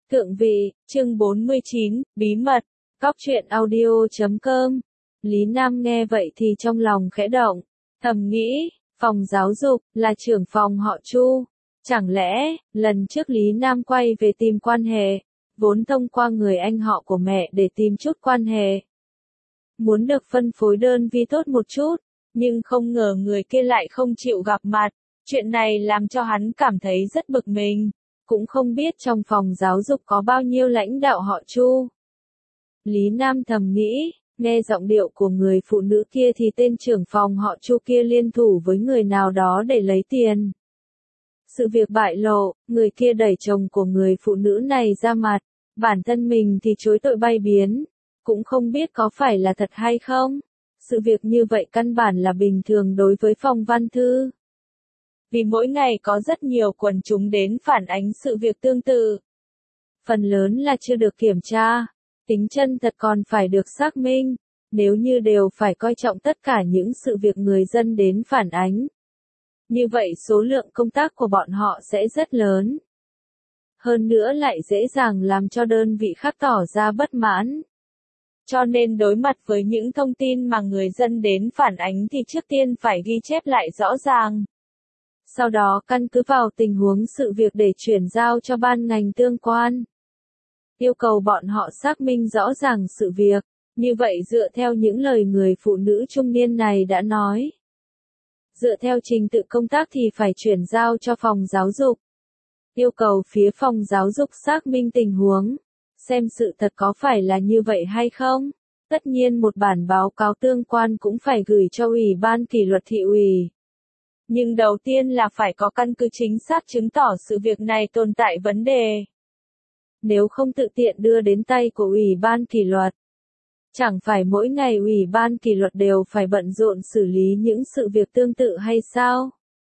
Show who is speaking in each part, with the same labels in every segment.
Speaker 1: Thượng vị, chương 49, bí mật, cóc truyện audio.com. Lý Nam nghe vậy thì trong lòng khẽ động, thầm nghĩ, phòng giáo dục, là trưởng phòng họ Chu. Chẳng lẽ, lần trước Lý Nam quay về tìm quan hệ, vốn thông qua người anh họ của mẹ để tìm chút quan hệ. Muốn được phân phối đơn vi tốt một chút, nhưng không ngờ người kia lại không chịu gặp mặt. Chuyện này làm cho hắn cảm thấy rất bực mình. Cũng không biết trong phòng giáo dục có bao nhiêu lãnh đạo họ Chu. Lý Nam thầm nghĩ, nghe giọng điệu của người phụ nữ kia thì tên trưởng phòng họ Chu kia liên thủ với người nào đó để lấy tiền. Sự việc bại lộ, người kia đẩy chồng của người phụ nữ này ra mặt, bản thân mình thì chối tội bay biến, cũng không biết có phải là thật hay không. Sự việc như vậy căn bản là bình thường đối với phòng văn thư. Vì mỗi ngày có rất nhiều quần chúng đến phản ánh sự việc tương tự. Phần lớn là chưa được kiểm tra, tính chân thật còn phải được xác minh, nếu như đều phải coi trọng tất cả những sự việc người dân đến phản ánh. Như vậy số lượng công tác của bọn họ sẽ rất lớn. Hơn nữa lại dễ dàng làm cho đơn vị khác tỏ ra bất mãn. Cho nên đối mặt với những thông tin mà người dân đến phản ánh thì trước tiên phải ghi chép lại rõ ràng. Sau đó căn cứ vào tình huống sự việc để chuyển giao cho ban ngành tương quan. Yêu cầu bọn họ xác minh rõ ràng sự việc, như vậy dựa theo những lời người phụ nữ trung niên này đã nói. Dựa theo trình tự công tác thì phải chuyển giao cho phòng giáo dục. Yêu cầu phía phòng giáo dục xác minh tình huống, xem sự thật có phải là như vậy hay không. Tất nhiên một bản báo cáo tương quan cũng phải gửi cho Ủy ban kỷ luật thị ủy. Nhưng đầu tiên là phải có căn cứ chính xác chứng tỏ sự việc này tồn tại vấn đề. Nếu không tự tiện đưa đến tay của Ủy ban kỷ luật, chẳng phải mỗi ngày Ủy ban kỷ luật đều phải bận rộn xử lý những sự việc tương tự hay sao?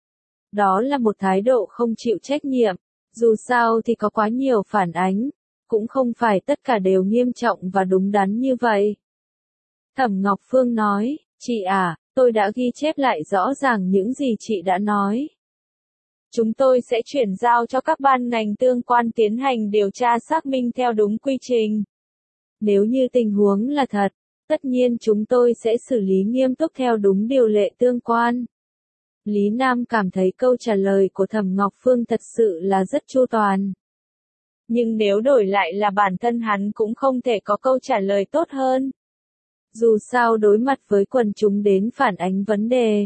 Speaker 1: Đó là một thái độ không chịu trách nhiệm, dù sao thì có quá nhiều phản ánh, cũng không phải tất cả đều nghiêm trọng và đúng đắn như vậy. Thẩm Ngọc Phương nói, chị à, tôi đã ghi chép lại rõ ràng những gì chị đã nói. Chúng tôi sẽ chuyển giao cho các ban ngành tương quan tiến hành điều tra xác minh theo đúng quy trình. Nếu như tình huống là thật, tất nhiên chúng tôi sẽ xử lý nghiêm túc theo đúng điều lệ tương quan. Lý Nam cảm thấy câu trả lời của Thẩm Ngọc Phương thật sự là rất chu toàn. Nhưng nếu đổi lại là bản thân hắn cũng không thể có câu trả lời tốt hơn. Dù sao đối mặt với quần chúng đến phản ánh vấn đề.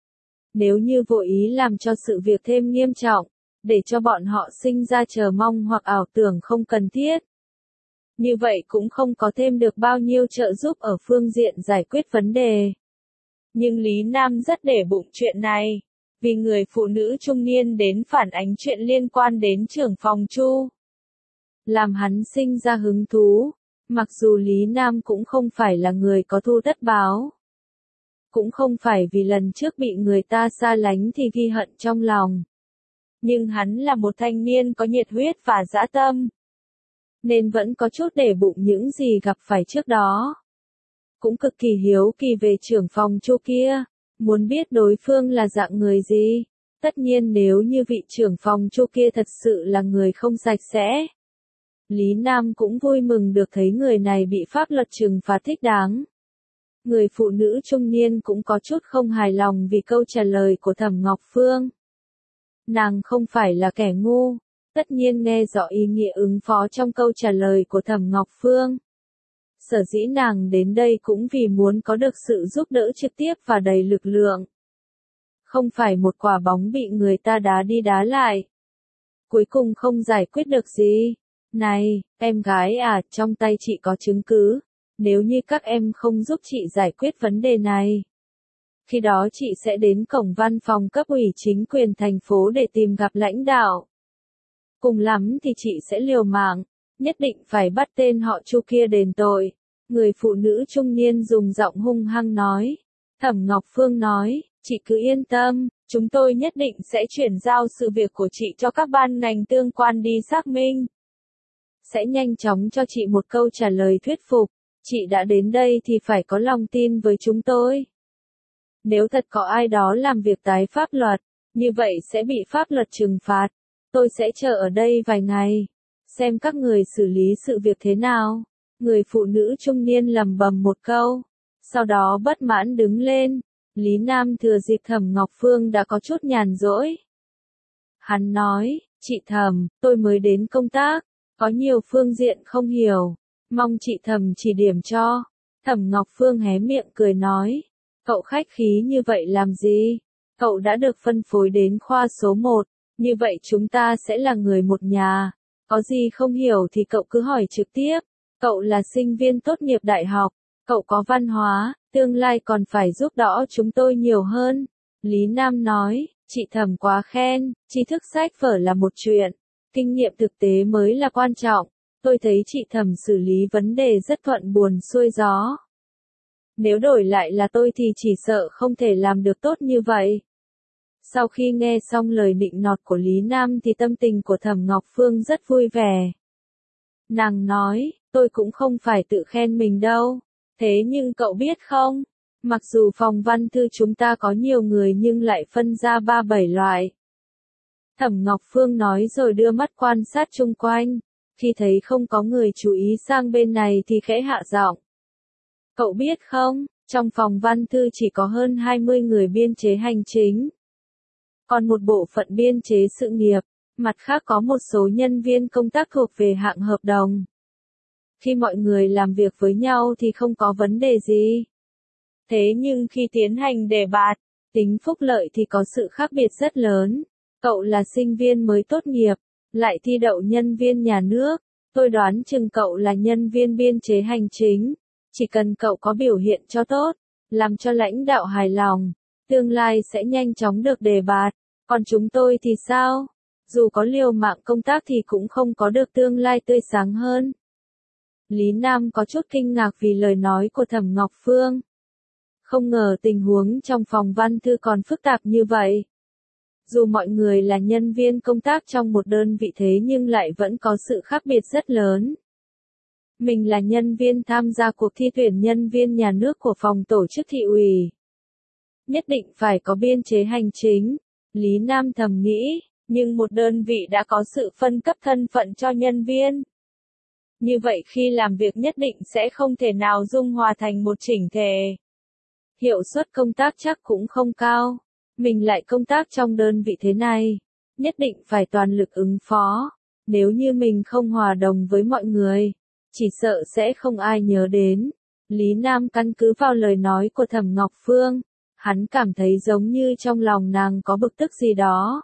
Speaker 1: Nếu như vô ý làm cho sự việc thêm nghiêm trọng, để cho bọn họ sinh ra chờ mong hoặc ảo tưởng không cần thiết. Như vậy cũng không có thêm được bao nhiêu trợ giúp ở phương diện giải quyết vấn đề. Nhưng Lý Nam rất để bụng chuyện này, vì người phụ nữ trung niên đến phản ánh chuyện liên quan đến trưởng phòng Chu. Làm hắn sinh ra hứng thú, mặc dù Lý Nam cũng không phải là người có thù tất báo. Cũng không phải vì lần trước bị người ta xa lánh thì ghi hận trong lòng. Nhưng hắn là một thanh niên có nhiệt huyết và dã tâm. Nên vẫn có chút để bụng những gì gặp phải trước đó. Cũng cực kỳ hiếu kỳ về trưởng phòng Chu kia, muốn biết đối phương là dạng người gì. Tất nhiên nếu như vị trưởng phòng Chu kia thật sự là người không sạch sẽ. Lý Nam cũng vui mừng được thấy người này bị pháp luật trừng phạt thích đáng. Người phụ nữ trung niên cũng có chút không hài lòng vì câu trả lời của Thẩm Ngọc Phương. Nàng không phải là kẻ ngu, tất nhiên nghe rõ ý nghĩa ứng phó trong câu trả lời của Thẩm Ngọc Phương. Sở dĩ nàng đến đây cũng vì muốn có được sự giúp đỡ trực tiếp và đầy lực lượng. Không phải một quả bóng bị người ta đá đi đá lại. Cuối cùng không giải quyết được gì. Này, em gái à, trong tay chị có chứng cứ. Nếu như các em không giúp chị giải quyết vấn đề này, khi đó chị sẽ đến cổng văn phòng cấp ủy chính quyền thành phố để tìm gặp lãnh đạo. Cùng lắm thì chị sẽ liều mạng, nhất định phải bắt tên họ Chu kia đền tội. Người phụ nữ trung niên dùng giọng hung hăng nói. Thẩm Ngọc Phương nói, chị cứ yên tâm, chúng tôi nhất định sẽ chuyển giao sự việc của chị cho các ban ngành tương quan đi xác minh. Sẽ nhanh chóng cho chị một câu trả lời thuyết phục. Chị đã đến đây thì phải có lòng tin với chúng tôi. Nếu thật có ai đó làm việc tái pháp luật, như vậy sẽ bị pháp luật trừng phạt. Tôi sẽ chờ ở đây vài ngày. xem các người xử lý sự việc thế nào. Người phụ nữ trung niên lẩm bẩm một câu, sau đó bất mãn đứng lên. Lý Nam thừa dịp Thẩm Ngọc Phương đã có chút nhàn rỗi. Hắn nói, chị Thẩm, tôi mới đến công tác, có nhiều phương diện không hiểu, mong chị Thẩm chỉ điểm cho. Thẩm Ngọc Phương hé miệng cười nói, cậu khách khí như vậy làm gì? Cậu đã được phân phối đến khoa số 1, như vậy chúng ta sẽ là người một nhà. Có gì không hiểu thì cậu cứ hỏi trực tiếp. Cậu là sinh viên tốt nghiệp đại học, cậu có văn hóa, tương lai còn phải giúp đỡ chúng tôi nhiều hơn. Lý Nam nói, chị Thẩm quá khen, tri thức sách vở là một chuyện, kinh nghiệm thực tế mới là quan trọng. Tôi thấy chị Thẩm xử lý vấn đề rất thuận buồm xuôi gió. Nếu đổi lại là tôi thì chỉ sợ không thể làm được tốt như vậy. Sau khi nghe xong lời nịnh nọt của Lý Nam thì tâm tình của Thẩm Ngọc Phương rất vui vẻ. Nàng nói, tôi cũng không phải tự khen mình đâu. Thế nhưng cậu biết không, mặc dù phòng văn thư chúng ta có nhiều người nhưng lại phân ra 3-7 loại. Thẩm Ngọc Phương nói rồi đưa mắt quan sát chung quanh, khi thấy không có người chú ý sang bên này thì khẽ hạ giọng. Cậu biết không, trong phòng văn thư chỉ có hơn 20 người biên chế hành chính. Còn một bộ phận biên chế sự nghiệp, mặt khác có một số nhân viên công tác thuộc về hạng hợp đồng. Khi mọi người làm việc với nhau thì không có vấn đề gì. Thế nhưng khi tiến hành đề bạt, tính phúc lợi thì có sự khác biệt rất lớn. Cậu là sinh viên mới tốt nghiệp, lại thi đậu nhân viên nhà nước. Tôi đoán chừng cậu là nhân viên biên chế hành chính. Chỉ cần cậu có biểu hiện cho tốt, làm cho lãnh đạo hài lòng, tương lai sẽ nhanh chóng được đề bạt. Còn chúng tôi thì sao? Dù có liều mạng công tác thì cũng không có được tương lai tươi sáng hơn. Lý Nam có chút kinh ngạc vì lời nói của Thẩm Ngọc Phương. Không ngờ tình huống trong phòng văn thư còn phức tạp như vậy. Dù mọi người là nhân viên công tác trong một đơn vị thế nhưng lại vẫn có sự khác biệt rất lớn. Mình là nhân viên tham gia cuộc thi tuyển nhân viên nhà nước của phòng tổ chức thị ủy. Nhất định phải có biên chế hành chính. Lý Nam thầm nghĩ, nhưng một đơn vị đã có sự phân cấp thân phận cho nhân viên. Như vậy khi làm việc nhất định sẽ không thể nào dung hòa thành một chỉnh thể. Hiệu suất công tác chắc cũng không cao. Mình lại công tác trong đơn vị thế này, nhất định phải toàn lực ứng phó. Nếu như mình không hòa đồng với mọi người, chỉ sợ sẽ không ai nhớ đến. Lý Nam căn cứ vào lời nói của Thẩm Ngọc Phương, hắn cảm thấy giống như trong lòng nàng có bực tức gì đó.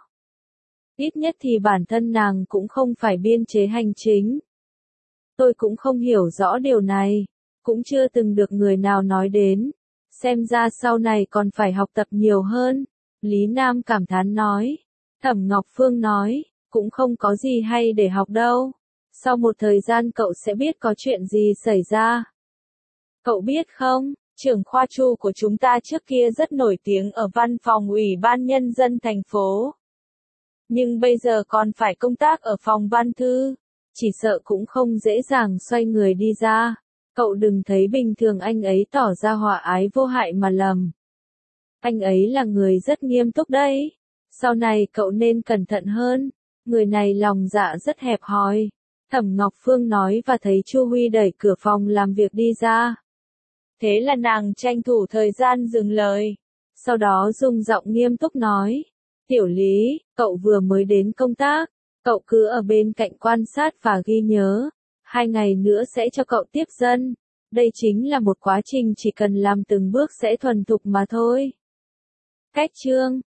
Speaker 1: Ít nhất thì bản thân nàng cũng không phải biên chế hành chính. Tôi cũng không hiểu rõ điều này, cũng chưa từng được người nào nói đến. Xem ra sau này còn phải học tập nhiều hơn. Lý Nam cảm thán nói. Thẩm Ngọc Phương nói, cũng không có gì hay để học đâu. Sau một thời gian cậu sẽ biết có chuyện gì xảy ra. Cậu biết không, trưởng khoa Chu của chúng ta trước kia rất nổi tiếng ở văn phòng Ủy ban Nhân dân thành phố. Nhưng bây giờ còn phải công tác ở phòng văn thư. Chỉ sợ cũng không dễ dàng xoay người đi ra. Cậu đừng thấy bình thường anh ấy tỏ ra hòa ái vô hại mà lầm. Anh ấy là người rất nghiêm túc đấy. Sau này cậu nên cẩn thận hơn. Người này lòng dạ rất hẹp hòi. Thẩm Ngọc Phương nói và thấy Chu Huy đẩy cửa phòng làm việc đi ra. Thế là nàng tranh thủ thời gian dừng lời. Sau đó dùng giọng nghiêm túc nói. Tiểu Lý, cậu vừa mới đến công tác. Cậu cứ ở bên cạnh quan sát và ghi nhớ. 2 ngày nữa sẽ cho cậu tiếp dân. Đây chính là một quá trình chỉ cần làm từng bước sẽ thuần thục mà thôi. Cách chương